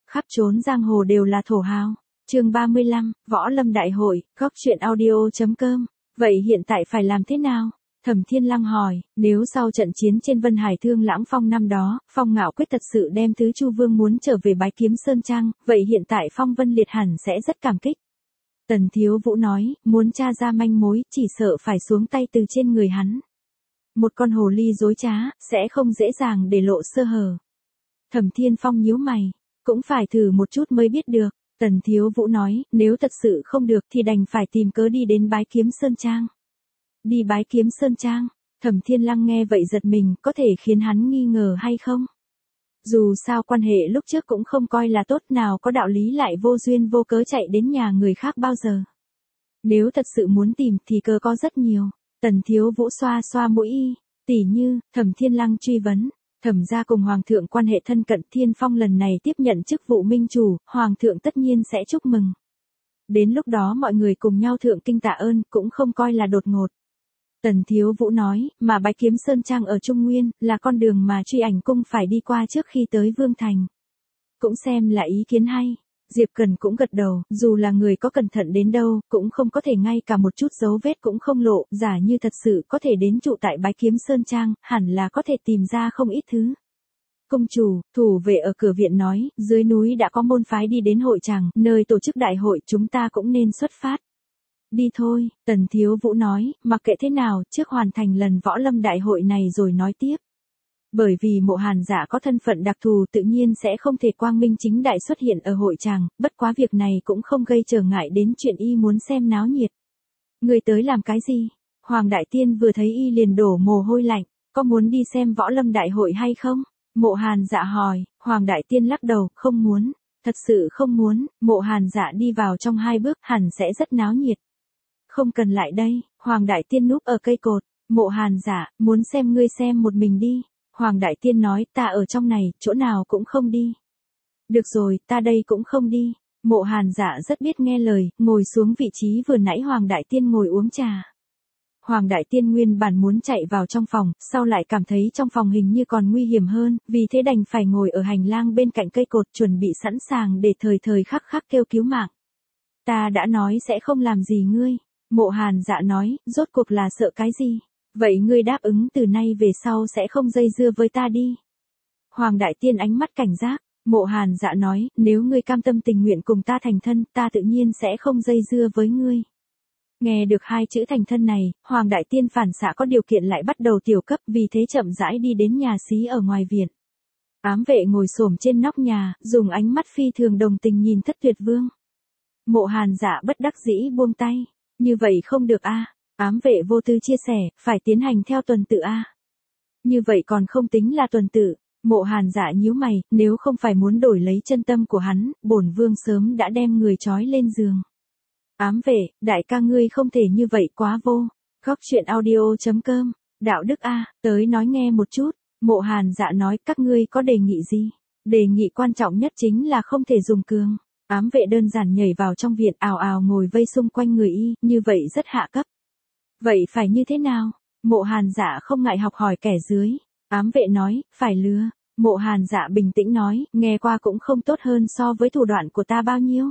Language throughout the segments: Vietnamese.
khắp trốn giang hồ đều là thổ hào. Chương 35, Võ Lâm Đại hội, góc truyện audio.com. Vậy hiện tại phải làm thế nào? Thẩm Thiên Lăng hỏi, nếu sau trận chiến trên Vân Hải Thương Lãng Phong năm đó, Phong Ngạo Quyết thật sự đem Tứ Chu Vương muốn trở về Bái Kiếm Sơn Trang, vậy hiện tại Phong Vân Liệt hẳn sẽ rất cảm kích. Tần Thiếu Vũ nói, muốn tra ra manh mối, chỉ sợ phải xuống tay từ trên người hắn. Một con hồ ly dối trá, sẽ không dễ dàng để lộ sơ hở. Thẩm Thiên Phong nhíu mày, cũng phải thử một chút mới biết được. Tần Thiếu Vũ nói, nếu thật sự không được thì đành phải tìm cớ đi đến Bái Kiếm Sơn Trang. Đi Bái Kiếm Sơn Trang, Thẩm Thiên Lăng nghe vậy giật mình, có thể khiến hắn nghi ngờ hay không? Dù sao quan hệ lúc trước cũng không coi là tốt, nào có đạo lý lại vô duyên vô cớ chạy đến nhà người khác bao giờ. Nếu thật sự muốn tìm thì cớ có rất nhiều. Tần Thiếu Vũ xoa xoa mũi y, tỉ như, Thẩm Thiên Lăng truy vấn. Thẩm gia cùng Hoàng thượng quan hệ thân cận, Thiên Phong lần này tiếp nhận chức vụ minh chủ, Hoàng thượng tất nhiên sẽ chúc mừng. Đến lúc đó mọi người cùng nhau thượng kinh tạ ơn, cũng không coi là đột ngột. Tần Thiếu Vũ nói, mà Bái Kiếm Sơn Trang ở Trung Nguyên, là con đường mà Truy Ảnh Cung phải đi qua trước khi tới Vương Thành. Cũng xem là ý kiến hay. Diệp Cần cũng gật đầu, dù là người có cẩn thận đến đâu, cũng không có thể ngay cả một chút dấu vết cũng không lộ, giả như thật sự có thể đến trụ tại Bái Kiếm Sơn Trang, hẳn là có thể tìm ra không ít thứ. Công chủ, thủ vệ ở cửa viện nói, dưới núi đã có môn phái đi đến hội tràng, nơi tổ chức đại hội, chúng ta cũng nên xuất phát. Đi thôi, Tần Thiếu Vũ nói, mặc kệ thế nào, trước hoàn thành lần Võ Lâm Đại hội này rồi nói tiếp. Bởi vì Mộ Hàn Dạ có thân phận đặc thù tự nhiên sẽ không thể quang minh chính đại xuất hiện ở hội tràng, bất quá việc này cũng không gây trở ngại đến chuyện y muốn xem náo nhiệt. Người tới làm cái gì? Hoàng Đại Tiên vừa thấy y liền đổ mồ hôi lạnh, có muốn đi xem Võ Lâm Đại hội hay không? Mộ Hàn Dạ hỏi, Hoàng Đại Tiên lắc đầu, không muốn, thật sự không muốn. Mộ Hàn Dạ đi vào trong 2 bước, hẳn sẽ rất náo nhiệt. Không cần lại đây, Hoàng Đại Tiên núp ở cây cột. Mộ Hàn Dạ, muốn xem ngươi xem một mình đi. Hoàng Đại Tiên nói, ta ở trong này, chỗ nào cũng không đi. Được rồi, ta đây cũng không đi. Mộ Hàn Dạ rất biết nghe lời, ngồi xuống vị trí vừa nãy Hoàng Đại Tiên ngồi uống trà. Hoàng Đại Tiên nguyên bản muốn chạy vào trong phòng, sau lại cảm thấy trong phòng hình như còn nguy hiểm hơn, vì thế đành phải ngồi ở hành lang bên cạnh cây cột, chuẩn bị sẵn sàng để thời thời khắc khắc kêu cứu mạng. Ta đã nói sẽ không làm gì ngươi. Mộ Hàn Dạ nói, rốt cuộc là sợ cái gì? Vậy ngươi đáp ứng từ nay về sau sẽ không dây dưa với ta đi. Hoàng Đại Tiên ánh mắt cảnh giác. Mộ Hàn Dạ nói, nếu ngươi cam tâm tình nguyện cùng ta thành thân, ta tự nhiên sẽ không dây dưa với ngươi. Nghe được 2 chữ thành thân này, Hoàng Đại Tiên phản xạ có điều kiện lại bắt đầu tiểu cấp, vì thế chậm rãi đi đến nhà xí ở ngoài viện. Ám vệ ngồi xổm trên nóc nhà, dùng ánh mắt phi thường đồng tình nhìn Thất Tuyệt Vương. Mộ Hàn Dạ bất đắc dĩ buông tay. Như vậy không được a. Ám vệ vô tư chia sẻ, phải tiến hành theo tuần tự a. Như vậy còn không tính là tuần tự. Mộ Hàn Dạ nhíu mày, nếu không phải muốn đổi lấy chân tâm của hắn, bổn vương sớm đã đem người trói lên giường. Ám vệ, đại ca ngươi không thể như vậy quá vô. Góc truyện audio.com. Đạo đức a, tới nói nghe một chút. Mộ Hàn Dạ nói, các ngươi có đề nghị gì? Đề nghị quan trọng nhất chính là không thể dùng cường. Ám vệ đơn giản nhảy vào trong viện, ào ào ngồi vây xung quanh người y, như vậy rất hạ cấp. Vậy phải như thế nào? Mộ Hàn Dạ không ngại học hỏi kẻ dưới. Ám vệ nói, phải lừa. Mộ Hàn Dạ bình tĩnh nói, nghe qua cũng không tốt hơn so với thủ đoạn của ta bao nhiêu.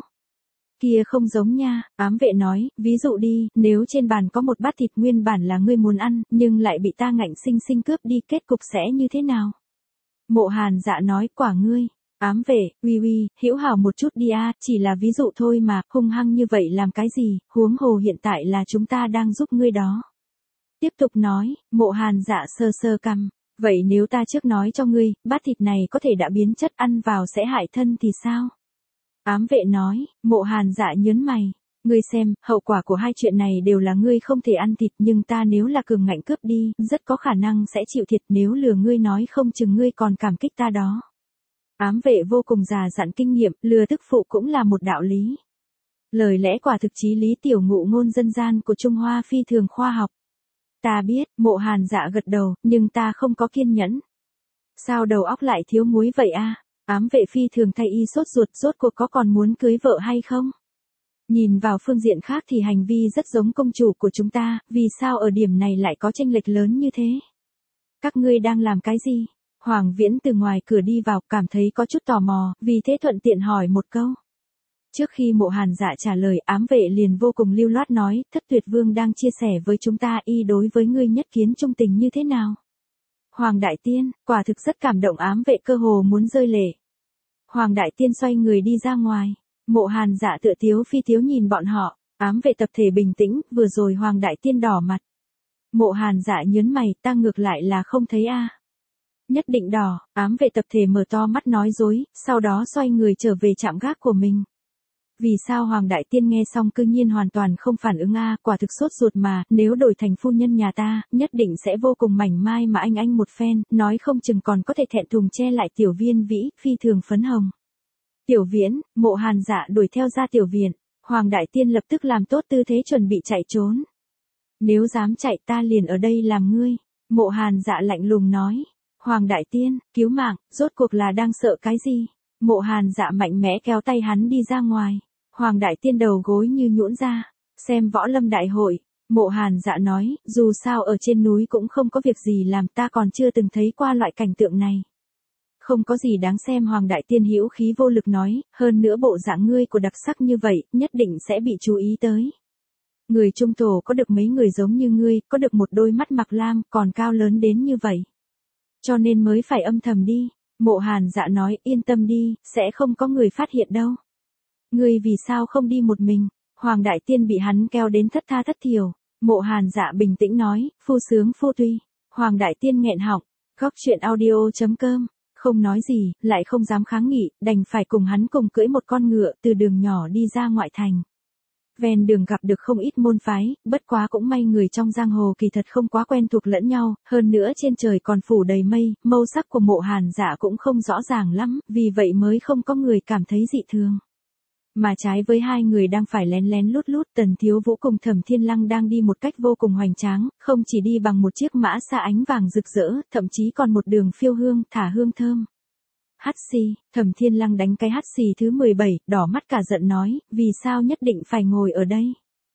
Kia không giống nha, ám vệ nói, ví dụ đi, nếu trên bàn có một bát thịt nguyên bản là ngươi muốn ăn, nhưng lại bị ta ngạnh sinh sinh cướp đi, kết cục sẽ như thế nào? Mộ Hàn Dạ nói, quả ngươi. Ám vệ, uy, hữu hảo một chút đi a, chỉ là ví dụ thôi mà, hung hăng như vậy làm cái gì, huống hồ hiện tại là chúng ta đang giúp ngươi đó. Tiếp tục nói, Mộ Hàn Dạ sơ sơ cằm, vậy nếu ta trước nói cho ngươi, bát thịt này có thể đã biến chất, ăn vào sẽ hại thân thì sao? Ám vệ nói. Mộ Hàn Dạ nhớn mày, ngươi xem, hậu quả của 2 chuyện này đều là ngươi không thể ăn thịt, nhưng ta nếu là cường ngạnh cướp đi, rất có khả năng sẽ chịu thiệt, nếu lừa ngươi nói không chừng ngươi còn cảm kích ta đó. Ám vệ vô cùng già dặn kinh nghiệm, lừa tức phụ cũng là một đạo lý. Lời lẽ quả thực chí lý, tiểu ngụ ngôn dân gian của Trung Hoa phi thường khoa học. Ta biết, Mộ Hàn Dạ gật đầu, nhưng ta không có kiên nhẫn. Sao đầu óc lại thiếu muối vậy a? Ám vệ phi thường thay y sốt ruột, rốt cuộc có còn muốn cưới vợ hay không? Nhìn vào phương diện khác thì hành vi rất giống công chủ của chúng ta, vì sao ở điểm này lại có chênh lệch lớn như thế? Các ngươi đang làm cái gì? Hoàng Viễn từ ngoài cửa đi vào, cảm thấy có chút tò mò, vì thế thuận tiện hỏi một câu. Trước khi Mộ Hàn Dạ trả lời, ám vệ liền vô cùng lưu loát nói, Thất Tuyệt Vương đang chia sẻ với chúng ta y đối với ngươi nhất kiến trung tình như thế nào. Hoàng Đại Tiên, quả thực rất cảm động, ám vệ cơ hồ muốn rơi lệ. Hoàng Đại Tiên xoay người đi ra ngoài. Mộ Hàn Dạ tựa tiếu phi tiếu nhìn bọn họ, ám vệ tập thể bình tĩnh, vừa rồi Hoàng Đại Tiên đỏ mặt. Mộ Hàn Dạ nhớn mày, ta ngược lại là không thấy a. Nhất định đỏ, ám vệ tập thể mở to mắt nói dối, sau đó xoay người trở về trạm gác của mình. Vì sao Hoàng Đại Tiên nghe xong cư nhiên hoàn toàn không phản ứng a, quả thực sốt ruột mà, nếu đổi thành phu nhân nhà ta, nhất định sẽ vô cùng mảnh mai mà anh một phen, nói không chừng còn có thể thẹn thùng che lại Tiểu Viên Vĩ, phi thường phấn hồng. Tiểu Viễn, Mộ Hàn Dạ đuổi theo ra tiểu viện, Hoàng Đại Tiên lập tức làm tốt tư thế chuẩn bị chạy trốn. Nếu dám chạy ta liền ở đây làm ngươi, Mộ Hàn Dạ lạnh lùng nói. Hoàng Đại Tiên, cứu mạng, rốt cuộc là đang sợ cái gì? Mộ Hàn Dạ mạnh mẽ kéo tay hắn đi ra ngoài. Hoàng Đại Tiên đầu gối như nhũn ra, xem võ lâm đại hội. Mộ Hàn Dạ nói, dù sao ở trên núi cũng không có việc gì làm, ta còn chưa từng thấy qua loại cảnh tượng này. Không có gì đáng xem, Hoàng Đại Tiên hữu khí vô lực nói, hơn nữa bộ dạng ngươi của đặc sắc như vậy, nhất định sẽ bị chú ý tới. Người Trung Thổ có được mấy người giống như ngươi, có được một đôi mắt mặc lam, còn cao lớn đến như vậy. Cho nên mới phải âm thầm đi. Mộ Hàn Dạ nói, yên tâm đi, sẽ không có người phát hiện đâu. Ngươi vì sao không đi một mình? Hoàng Đại Tiên bị hắn kéo đến thất tha thất thiểu. Mộ Hàn Dạ bình tĩnh nói, phu sướng phu tuy. Hoàng Đại Tiên nghẹn họng, góc chuyện audio.com. Không nói gì, lại không dám kháng nghị, đành phải cùng hắn cùng cưỡi một con ngựa từ đường nhỏ đi ra ngoại thành. Ven đường gặp được không ít môn phái, bất quá cũng may người trong giang hồ kỳ thật không quá quen thuộc lẫn nhau, hơn nữa trên trời còn phủ đầy mây, màu sắc của Mộ Hàn Dạ cũng không rõ ràng lắm, vì vậy mới không có người cảm thấy dị thường. Mà trái với hai người đang phải lén lén lút lút, Tần Thiếu Vũ cùng Thẩm Thiên Lăng đang đi một cách vô cùng hoành tráng, không chỉ đi bằng một chiếc mã xa ánh vàng rực rỡ, thậm chí còn một đường phiêu hương, thả hương thơm. Hắt xì, Thẩm Thiên Lăng đánh cái hắt xì thứ 17, đỏ mắt cả giận nói, vì sao nhất định phải ngồi ở đây?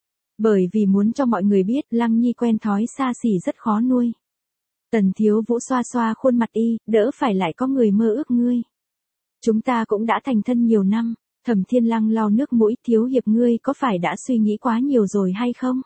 Bởi vì muốn cho mọi người biết, Lăng Nhi quen thói xa xỉ rất khó nuôi. Tần Thiếu Vũ xoa xoa khuôn mặt y, đỡ phải lại có người mơ ước ngươi. Chúng ta cũng đã thành thân nhiều năm. Thẩm Thiên Lăng lau nước mũi, Thiếu hiệp ngươi có phải đã suy nghĩ quá nhiều rồi hay không?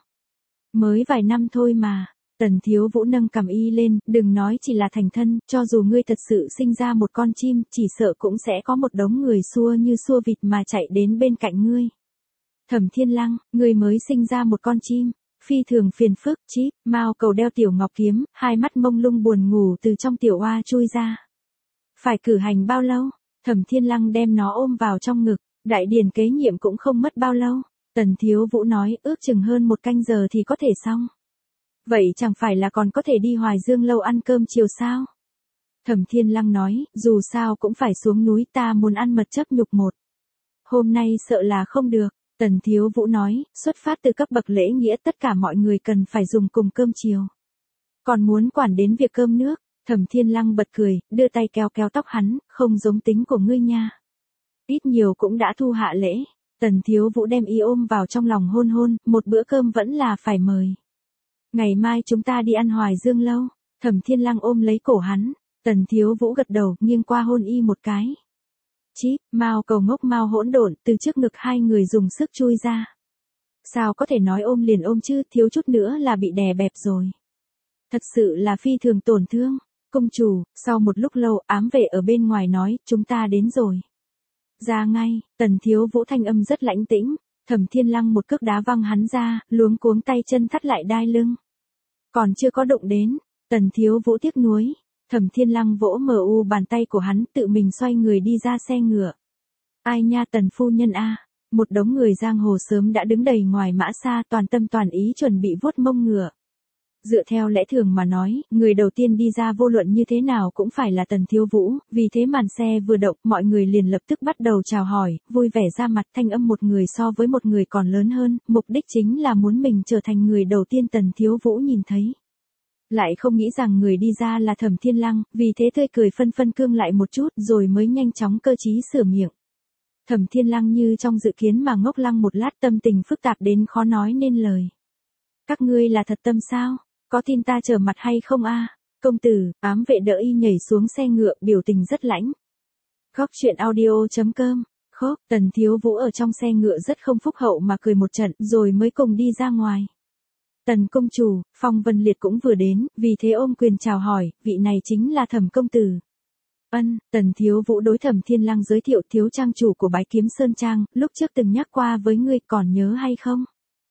Mới vài năm thôi mà. Tần Thiếu Vũ nâng cằm y lên, đừng nói chỉ là thành thân, cho dù ngươi thật sự sinh ra một con chim, chỉ sợ cũng sẽ có một đống người xua như xua vịt mà chạy đến bên cạnh ngươi. Thẩm Thiên Lăng, ngươi mới sinh ra một con chim, phi thường phiền phức, Chíp, Mao Cầu đeo tiểu ngọc kiếm, hai mắt mông lung buồn ngủ từ trong tiểu oa chui ra. Phải cử hành bao lâu? Thẩm Thiên Lăng đem nó ôm vào trong ngực, đại điển kế nhiệm cũng không mất bao lâu. Tần Thiếu Vũ nói, ước chừng hơn 1 canh giờ thì có thể xong. Vậy chẳng phải là còn có thể đi Hoài Dương lâu ăn cơm chiều sao? Thẩm Thiên Lăng nói, dù sao cũng phải xuống núi, ta muốn ăn mật chấp nhục một. Hôm nay sợ là không được. Tần Thiếu Vũ nói, xuất phát từ cấp bậc lễ nghĩa tất cả mọi người cần phải dùng cùng cơm chiều. Còn muốn quản đến việc cơm nước. Thẩm Thiên Lăng bật cười, đưa tay kéo kéo tóc hắn, không giống tính của ngươi nha. Ít nhiều cũng đã thu hạ lễ. Tần Thiếu Vũ đem y ôm vào trong lòng hôn hôn, một bữa cơm vẫn là phải mời. Ngày mai chúng ta đi ăn Hoài Dương lâu. Thẩm Thiên Lăng ôm lấy cổ hắn. Tần Thiếu Vũ gật đầu, nghiêng qua hôn y một cái. Chíp, Mao Cầu ngốc Mao hỗn độn, từ trước ngực hai người dùng sức chui ra. Sao có thể nói ôm liền ôm chứ, thiếu chút nữa là bị đè bẹp rồi. Thật sự là phi thường tổn thương. Công chủ, sau một lúc lâu, ám vệ ở bên ngoài nói, chúng ta đến rồi. Ra ngay, Tần Thiếu Vũ thanh âm rất lãnh tĩnh, Thẩm Thiên Lăng một cước đá văng hắn ra, luống cuống tay chân thắt lại đai lưng. Còn chưa có động đến, Tần Thiếu Vũ tiếc nuối, Thẩm Thiên Lăng vỗ mu bàn tay của hắn, tự mình xoay người đi ra xe ngựa. Ai nha Tần phu nhân a, một đống người giang hồ sớm đã đứng đầy ngoài mã xa, toàn tâm toàn ý chuẩn bị vuốt mông ngựa. Dựa theo lẽ thường mà nói, người đầu tiên đi ra vô luận như thế nào cũng phải là Tần Thiếu Vũ, vì thế màn xe vừa động, mọi người liền lập tức bắt đầu chào hỏi, vui vẻ ra mặt, thanh âm một người so với một người còn lớn hơn, mục đích chính là muốn mình trở thành người đầu tiên Tần Thiếu Vũ nhìn thấy. Lại không nghĩ rằng người đi ra là Thẩm Thiên Lăng, vì thế tươi cười phân phân cương lại một chút, rồi mới nhanh chóng cơ trí sửa miệng. Thẩm Thiên Lăng như trong dự kiến mà ngốc lăng một lát, tâm tình phức tạp đến khó nói nên lời. Các ngươi là thật tâm sao? Có tin ta trở mặt hay không a? Công tử, ám vệ đỡ y nhảy xuống xe ngựa, biểu tình rất lãnh. Góc chuyện audio.com. Khóc, Tần Thiếu Vũ ở trong xe ngựa rất không phúc hậu mà cười một trận, rồi mới cùng đi ra ngoài. Tần công chủ, Phong Vân Liệt cũng vừa đến, vì thế ôm quyền chào hỏi, vị này chính là Thẩm công tử. Tần Thiếu Vũ đối Thẩm Thiên Lăng giới thiệu, thiếu trang chủ của Bái Kiếm Sơn Trang, lúc trước từng nhắc qua với ngươi, còn nhớ hay không?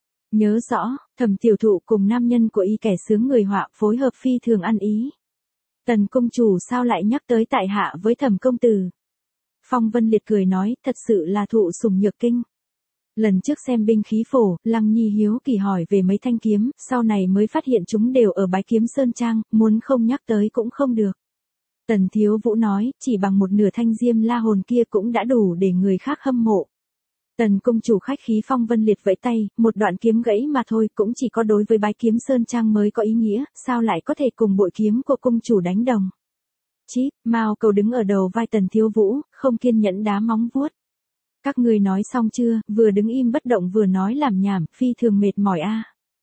Nhớ rõ, Thẩm tiểu thụ cùng nam nhân của y kẻ sướng người họa phối hợp phi thường ăn ý. Tần công chủ sao lại nhắc tới tại hạ với Thẩm công tử? Phong Vân Liệt cười nói, thật sự là thụ sủng nhược kinh. Lần trước xem binh khí phổ, Lăng Nhi hiếu kỳ hỏi về mấy thanh kiếm, sau này mới phát hiện chúng đều ở Bái Kiếm Sơn Trang, muốn không nhắc tới cũng không được. Tần Thiếu Vũ nói, chỉ bằng một nửa thanh diêm la hồn kia cũng đã đủ để người khác hâm mộ. Tần công chủ khách khí. Phong Vân Liệt vẫy tay, một đoạn kiếm gãy mà thôi, cũng chỉ có đối với Bái Kiếm Sơn Trang mới có ý nghĩa, sao lại có thể cùng bội kiếm của công chủ đánh đồng. Chíp, Mao Cầu đứng ở đầu vai Tần Thiếu Vũ, không kiên nhẫn đá móng vuốt. Các ngươi nói xong chưa, vừa đứng im bất động vừa nói làm nhảm, phi thường mệt mỏi a.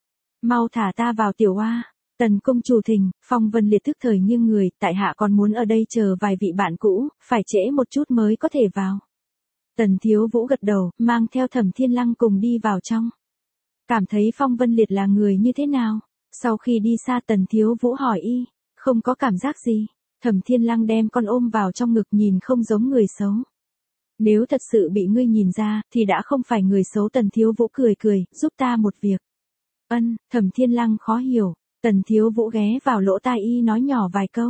Mau thả ta vào tiểu oa. Tần công chủ thình. Phong Vân Liệt thức thời nghiêng người, tại hạ còn muốn ở đây chờ vài vị bạn cũ, phải trễ một chút mới có thể vào. Tần Thiếu Vũ gật đầu, mang theo Thẩm Thiên Lăng cùng đi vào trong. Cảm thấy Phong Vân Liệt là người như thế nào? Sau khi đi xa Tần Thiếu Vũ hỏi y, không có cảm giác gì. Thẩm Thiên Lăng đem con ôm vào trong ngực, nhìn không giống người xấu. Nếu thật sự bị ngươi nhìn ra, thì đã không phải người xấu. Tần Thiếu Vũ cười cười, giúp ta một việc. Thẩm Thiên Lăng khó hiểu. Tần Thiếu Vũ ghé vào lỗ tai y nói nhỏ vài câu.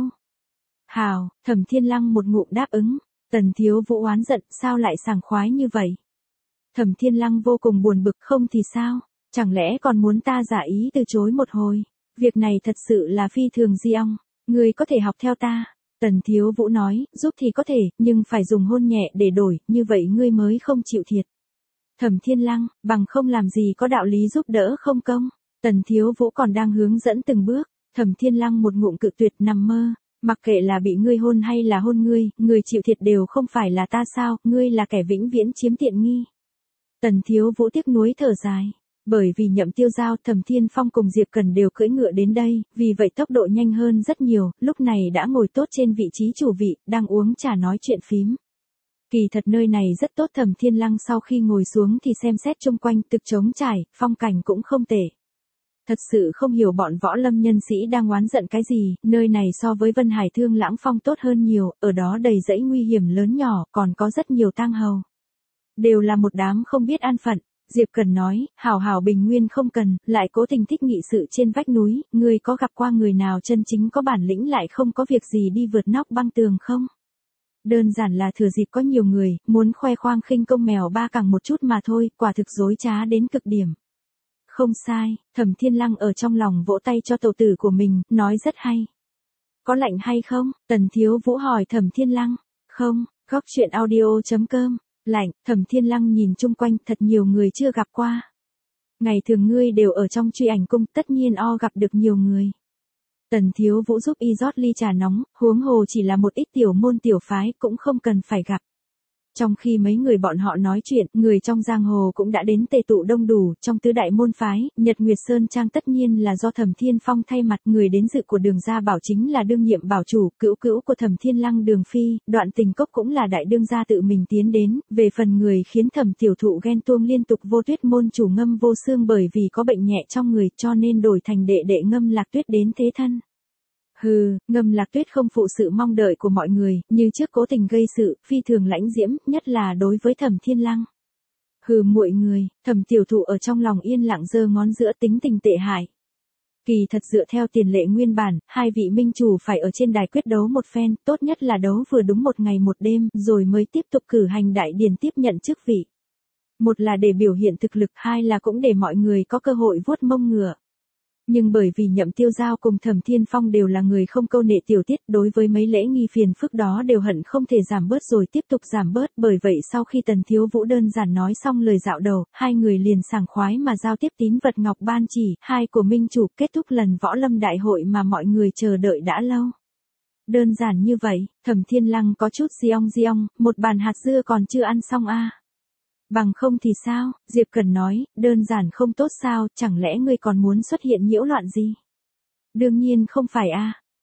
Hào, Thẩm Thiên Lăng một ngụm đáp ứng. Tần Thiếu Vũ oán giận, sao lại sảng khoái như vậy? Thẩm Thiên Lăng vô cùng buồn bực, không thì sao? Chẳng lẽ còn muốn ta giả ý từ chối một hồi? Việc này thật sự là phi thường di ong. Ngươi có thể học theo ta. Tần Thiếu Vũ nói, giúp thì có thể, nhưng phải dùng hôn nhẹ để đổi, như vậy ngươi mới không chịu thiệt. Thẩm Thiên Lăng, bằng không làm gì có đạo lý giúp đỡ không công. Tần Thiếu Vũ còn đang hướng dẫn từng bước. Thẩm Thiên Lăng một ngụm cự tuyệt, nằm mơ. Mặc kệ là bị ngươi hôn hay là hôn ngươi, người chịu thiệt đều không phải là ta sao, ngươi là kẻ vĩnh viễn chiếm tiện nghi. Tần Thiếu Vũ tiếc nuối thở dài. Bởi vì Nhậm Tiêu Giao, Thẩm Thiên Phong cùng Diệp Cần đều cưỡi ngựa đến đây, vì vậy tốc độ nhanh hơn rất nhiều, lúc này đã ngồi tốt trên vị trí chủ vị, đang uống trà nói chuyện phím. Kỳ thật nơi này rất tốt. Thẩm Thiên Lăng sau khi ngồi xuống thì xem xét chung quanh, thực trống trải, phong cảnh cũng không tệ. Thật sự không hiểu bọn võ lâm nhân sĩ đang oán giận cái gì, nơi này so với Vân Hải Thương Lãng Phong tốt hơn nhiều, ở đó đầy dãy nguy hiểm lớn nhỏ, còn có rất nhiều tang hầu. Đều là một đám không biết an phận. Diệp Cần nói, hảo hảo bình nguyên không cần, lại cố tình thích nghị sự trên vách núi, ngươi có gặp qua người nào chân chính có bản lĩnh lại không có việc gì đi vượt nóc băng tường không? Đơn giản là thừa dịp có nhiều người, muốn khoe khoang khinh công mèo ba cẳng một chút mà thôi, quả thực dối trá đến cực điểm. Không sai, Thẩm Thiên Lăng ở trong lòng vỗ tay cho tẩu tử của mình, nói rất hay. Có lạnh hay không? Tần Thiếu Vũ hỏi Thẩm Thiên Lăng. Không, góc chuyện audio.com. Lạnh. Thẩm Thiên Lăng nhìn chung quanh, thật nhiều người chưa gặp qua. Ngày thường ngươi đều ở trong Truy Ảnh Cung, tất nhiên gặp được nhiều người. Tần Thiếu Vũ giúp y rót ly trà nóng, huống hồ chỉ là một ít tiểu môn tiểu phái, cũng không cần phải gặp. Trong khi mấy người bọn họ nói chuyện, người trong giang hồ cũng đã đến tề tụ đông đủ. Trong tứ đại môn phái, Nhật Nguyệt Sơn Trang tất nhiên là do Thẩm Thiên Phong thay mặt. Người đến dự của Đường gia bảo chính là đương nhiệm bảo chủ, cữu cữu của Thẩm Thiên Lăng Đường Phi. Đoạn Tình Cốc cũng là đại đương gia tự mình tiến đến. Về phần người khiến Thẩm tiểu thụ ghen tuông liên tục, Vô Tuyết môn chủ Ngâm Vô Xương bởi vì có bệnh nhẹ trong người, cho nên đổi thành đệ đệ Ngâm Lạc Tuyết đến thế thân. Hừ, Ngâm Lạc Tuyết không phụ sự mong đợi của mọi người, như trước cố tình gây sự, phi thường lãnh diễm, nhất là đối với Thẩm Thiên Lăng. Hừ, muội người. Thẩm tiểu thụ ở trong lòng yên lặng giơ ngón giữa, tính tình tệ hại. Kỳ thật dựa theo tiền lệ nguyên bản, hai vị minh chủ phải ở trên đài quyết đấu một phen, tốt nhất là đấu vừa đúng một ngày một đêm, rồi mới tiếp tục cử hành đại điển tiếp nhận chức vị. Một là để biểu hiện thực lực, hai là cũng để mọi người có cơ hội vuốt mông ngựa. Nhưng bởi vì Nhậm Tiêu Giao cùng Thẩm Thiên Phong đều là người không câu nệ tiểu tiết, đối với mấy lễ nghi phiền phức đó đều hận không thể giảm bớt rồi tiếp tục giảm bớt. Bởi vậy sau khi Tần Thiếu Vũ đơn giản nói xong lời dạo đầu, hai người liền sảng khoái mà giao tiếp tín vật ngọc ban chỉ, hai của minh chủ, kết thúc lần võ lâm đại hội mà mọi người chờ đợi đã lâu. Đơn giản như vậy. Thẩm Thiên Lăng có chút giong, một bàn hạt dưa còn chưa ăn xong a. Bằng không thì sao? Diệp Cần nói, đơn giản không tốt sao, chẳng lẽ ngươi còn muốn xuất hiện nhiễu loạn gì? Đương nhiên không phải a.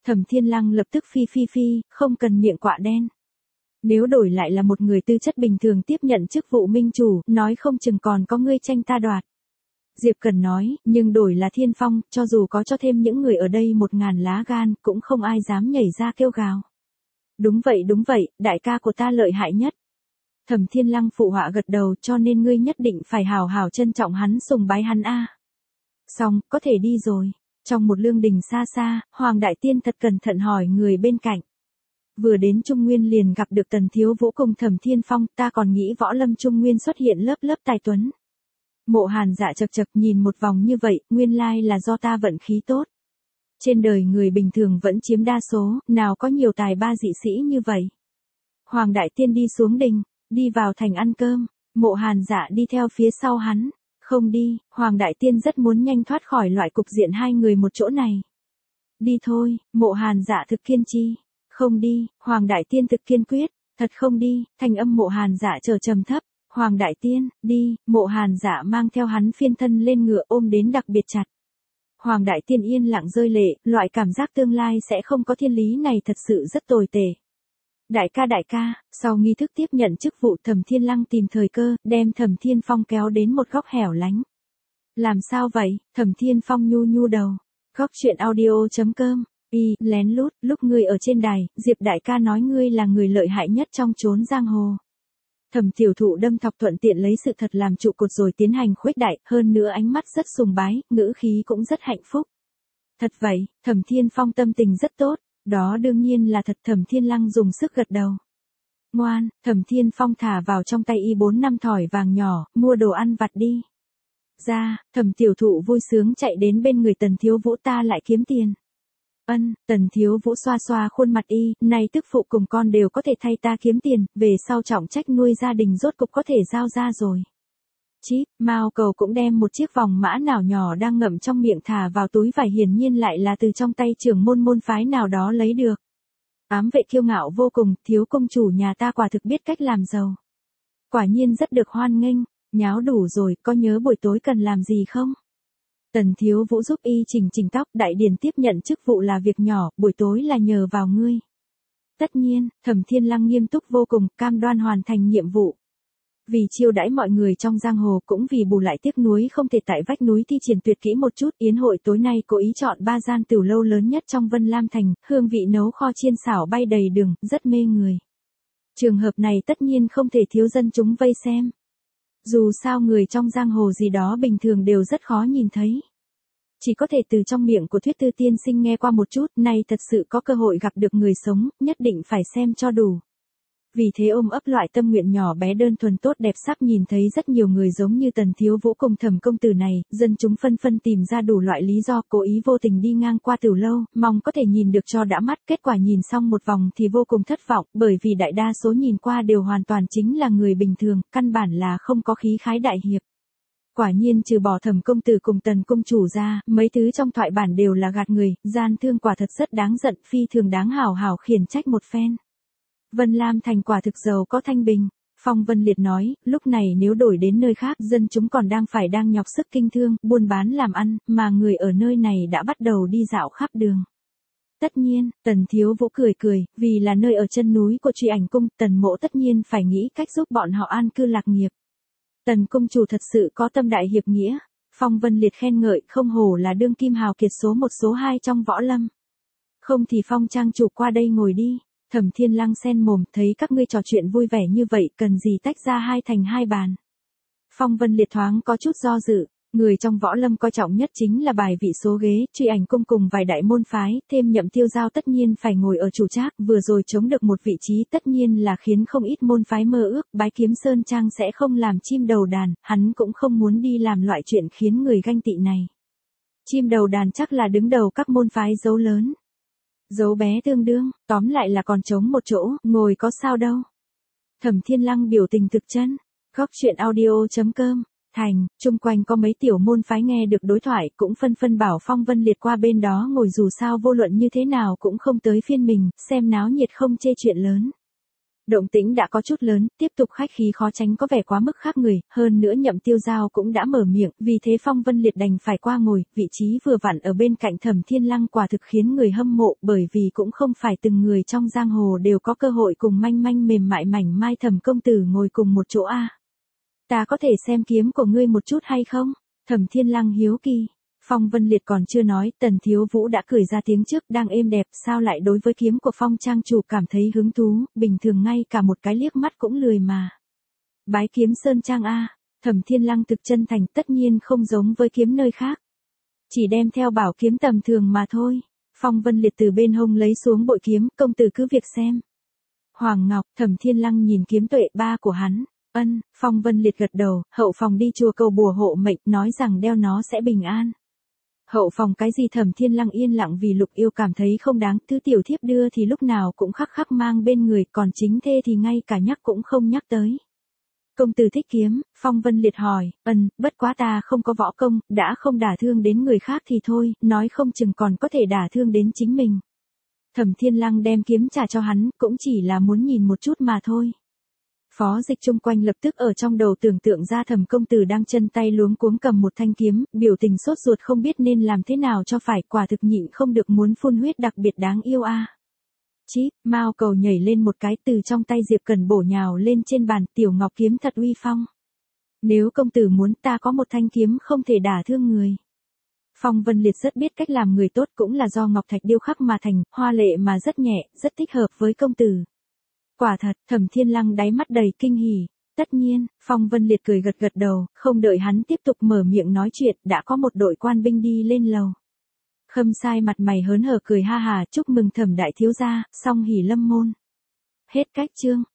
Thẩm Thiên Lăng lập tức phi, không cần miệng quạ đen. Nếu đổi lại là một người tư chất bình thường tiếp nhận chức vụ minh chủ, nói không chừng còn có ngươi tranh ta đoạt. Diệp Cần nói, nhưng đổi là Thiên Phong, cho dù có cho thêm những người ở đây 1000 lá gan, cũng không ai dám nhảy ra kêu gào. Đúng vậy, đại ca của ta lợi hại nhất. Thẩm Thiên Lăng phụ họa gật đầu, cho nên ngươi nhất định phải hào hào trân trọng hắn, sùng bái hắn a. Xong, có thể đi rồi. Trong một lương đình xa xa, Hoàng Đại Tiên thật cẩn thận hỏi người bên cạnh. Vừa đến Trung Nguyên liền gặp được Tần Thiếu Vũ cùng Thẩm Thiên Phong, ta còn nghĩ võ lâm Trung Nguyên xuất hiện lớp tài tuấn. Mộ Hàn dạ chật nhìn một vòng như vậy, nguyên lai là do ta vận khí tốt. Trên đời người bình thường vẫn chiếm đa số, nào có nhiều tài ba dị sĩ như vậy. Hoàng Đại Tiên đi xuống đình, đi vào thành ăn cơm, Mộ Hàn dạ đi theo phía sau hắn. Không đi, Hoàng Đại Tiên rất muốn nhanh thoát khỏi loại cục diện hai người một chỗ này. Đi thôi, Mộ Hàn dạ thực kiên trì. Không đi, Hoàng Đại Tiên thực kiên quyết, thật không đi, thanh âm Mộ Hàn dạ trở trầm thấp. Hoàng Đại Tiên, đi, Mộ Hàn dạ mang theo hắn phiên thân lên ngựa ôm đến đặc biệt chặt. Hoàng Đại Tiên yên lặng rơi lệ, loại cảm giác tương lai sẽ không có thiên lý này thật sự rất tồi tệ. Đại ca, sau nghi thức tiếp nhận chức vụ Thẩm Thiên Lăng tìm thời cơ, đem Thẩm Thiên Phong kéo đến một góc hẻo lánh. Làm sao vậy? Thẩm Thiên Phong nhu đầu. Góc chuyện audio.com. Lén lút, lúc ngươi ở trên đài, Diệp đại ca nói ngươi là người lợi hại nhất trong chốn giang hồ. Thẩm Tiểu Thụ đâm thọc thuận tiện lấy sự thật làm trụ cột rồi tiến hành khuếch đại, hơn nữa ánh mắt rất sùng bái, ngữ khí cũng rất hạnh phúc. Thật vậy, Thẩm Thiên Phong tâm tình rất tốt, đó đương nhiên là thật. Thẩm Thiên Lăng dùng sức gật đầu. Ngoan, Thẩm Thiên Phong thả vào trong tay y 4-5 thỏi vàng nhỏ, mua đồ ăn vặt đi. Ra, Thẩm Tiểu Thụ vui sướng chạy đến bên người Tần Thiếu Vũ, ta lại kiếm tiền. Tần Thiếu Vũ xoa xoa khuôn mặt y, này tức phụ cùng con đều có thể thay ta kiếm tiền, về sau trọng trách nuôi gia đình rốt cục có thể giao ra rồi. Chíp, Mao Cầu cũng đem một chiếc vòng mã nào nhỏ đang ngậm trong miệng thả vào túi vải, hiển nhiên lại là từ trong tay trưởng môn phái nào đó lấy được. Ám vệ kiêu ngạo vô cùng, thiếu công chủ nhà ta quả thực biết cách làm giàu. Quả nhiên rất được hoan nghênh, nháo đủ rồi, có nhớ buổi tối cần làm gì không? Tần Thiếu Vũ giúp y chỉnh tóc, đại điển tiếp nhận chức vụ là việc nhỏ, buổi tối là nhờ vào ngươi. Tất nhiên, Thẩm Thiên Lăng nghiêm túc vô cùng, cam đoan hoàn thành nhiệm vụ. Vì chiêu đãi mọi người trong giang hồ, cũng vì bù lại tiếc nuối không thể tại vách núi thi triển tuyệt kỹ một chút, yến hội tối nay cố ý chọn 3 gian tiểu lâu lớn nhất trong Vân Lam Thành, hương vị nấu kho chiên xảo bay đầy đường, rất mê người. Trường hợp này tất nhiên không thể thiếu dân chúng vây xem. Dù sao người trong giang hồ gì đó bình thường đều rất khó nhìn thấy. Chỉ có thể từ trong miệng của Thuyết Tư tiên sinh nghe qua một chút, nay thật sự có cơ hội gặp được người sống, nhất định phải xem cho đủ. Vì thế ôm ấp loại tâm nguyện nhỏ bé đơn thuần tốt đẹp, sắp nhìn thấy rất nhiều người giống như Tần Thiếu Vũ cùng Thẩm công tử này, dân chúng phân tìm ra đủ loại lý do cố ý vô tình đi ngang qua tiểu lâu, mong có thể nhìn được cho đã mắt, kết quả nhìn xong một vòng thì vô cùng thất vọng, bởi vì đại đa số nhìn qua đều hoàn toàn chính là người bình thường, căn bản là không có khí khái đại hiệp. Quả nhiên trừ bỏ Thẩm công tử cùng Tần công chủ ra, mấy thứ trong thoại bản đều là gạt người, gian thương quả thật rất đáng giận, phi thường đáng hảo hảo khiển trách một phen. Vân Lam Thành quả thực giàu có thanh bình. Phong Vân Liệt nói, lúc này nếu đổi đến nơi khác, dân chúng còn đang nhọc sức kinh thương, buôn bán làm ăn, mà người ở nơi này đã bắt đầu đi dạo khắp đường. Tất nhiên, Tần Thiếu Vũ cười, vì là nơi ở chân núi của Truy Ảnh Cung, Tần Mộ tất nhiên phải nghĩ cách giúp bọn họ an cư lạc nghiệp. Tần công chủ thật sự có tâm đại hiệp nghĩa. Phong Vân Liệt khen ngợi, không hổ là đương kim hào kiệt số 1 số 2 trong võ lâm. Không thì Phong trang chủ qua đây ngồi đi. Thẩm Thiên Lăng sen mồm, thấy các ngươi trò chuyện vui vẻ như vậy, cần gì tách ra hai thành hai bàn. Phong Vân Liệt thoáng có chút do dự, người trong võ lâm coi trọng nhất chính là bài vị số ghế, Truy Ảnh Cung cùng vài đại môn phái, thêm Nhậm Tiêu Giao tất nhiên phải ngồi ở chủ trác, vừa rồi chống được một vị trí tất nhiên là khiến không ít môn phái mơ ước, Bái Kiếm Sơn Trang sẽ không làm chim đầu đàn, hắn cũng không muốn đi làm loại chuyện khiến người ganh tị này. Chim đầu đàn chắc là đứng đầu các môn phái dấu lớn. Dấu bé tương đương, tóm lại là còn trống một chỗ, ngồi có sao đâu. Thẩm Thiên Lăng biểu tình thực chân. Góc chuyện audio.com. Thành, chung quanh có mấy tiểu môn phái nghe được đối thoại, cũng phân bảo Phong Vân Liệt qua bên đó ngồi, dù sao vô luận như thế nào cũng không tới phiên mình, xem náo nhiệt không chê chuyện lớn. Động tĩnh đã có chút lớn, tiếp tục khách khí khó tránh có vẻ quá mức khác người, hơn nữa Nhậm Tiêu Giao cũng đã mở miệng, vì thế Phong Vân Liệt đành phải qua ngồi, vị trí vừa vặn ở bên cạnh Thẩm Thiên Lăng quả thực khiến người hâm mộ, bởi vì cũng không phải từng người trong giang hồ đều có cơ hội cùng manh manh mềm mại mảnh mai Thẩm công tử ngồi cùng một chỗ a. Ta có thể xem kiếm của ngươi một chút hay không? Thẩm Thiên Lăng hiếu kỳ. Phong Vân Liệt còn chưa nói, Tần Thiếu Vũ đã cười ra tiếng trước, đang êm đẹp, sao lại đối với kiếm của Phong trang chủ cảm thấy hứng thú, bình thường ngay cả một cái liếc mắt cũng lười mà. Bái kiếm sơn trang a. Thẩm Thiên Lăng thực chân thành, tất nhiên không giống với kiếm nơi khác. Chỉ đem theo bảo kiếm tầm thường mà thôi. Phong Vân Liệt từ bên hông lấy xuống bội kiếm, công tử cứ việc xem. Hoàng Ngọc, Thẩm Thiên Lăng nhìn kiếm tuệ ba của hắn. Ân, Phong Vân Liệt gật đầu, hậu phòng đi chùa cầu bùa hộ mệnh, nói rằng đeo nó sẽ bình an. Hậu phòng cái gì? Thẩm Thiên Lăng yên lặng vì Lục Yêu cảm thấy không đáng, thứ tiểu thiếp đưa thì lúc nào cũng khắc khắc mang bên người, còn chính thê thì ngay cả nhắc cũng không nhắc tới. Công tử thích kiếm, Phong Vân Liệt hỏi, bất quá ta không có võ công, đã không đả thương đến người khác thì thôi, nói không chừng còn có thể đả thương đến chính mình. Thẩm Thiên Lăng đem kiếm trả cho hắn, cũng chỉ là muốn nhìn một chút mà thôi. Phó Dịch chung quanh lập tức ở trong đầu tưởng tượng ra Thẩm công tử đang chân tay luống cuống cầm một thanh kiếm, biểu tình sốt ruột không biết nên làm thế nào cho phải, quả thực nhịn không được muốn phun huyết, đặc biệt đáng yêu a. Chíp, Mao Cầu nhảy lên một cái, từ trong tay Diệp Cần bổ nhào lên trên bàn, tiểu ngọc kiếm thật uy phong. Nếu công tử muốn, ta có một thanh kiếm không thể đả thương người. Phong Vân Liệt rất biết cách làm người tốt, cũng là do ngọc thạch điêu khắc mà thành, hoa lệ mà rất nhẹ, rất thích hợp với công tử. Quả thật, Thẩm Thiên Lăng đáy mắt đầy kinh hỉ. Tất nhiên, Phong Vân Liệt cười gật gật đầu, không đợi hắn tiếp tục mở miệng nói chuyện, đã có một đội quan binh đi lên lầu. Khâm Sai mặt mày hớn hở cười ha hà, chúc mừng Thẩm đại thiếu gia, song hỷ lâm môn. Hết cách chương.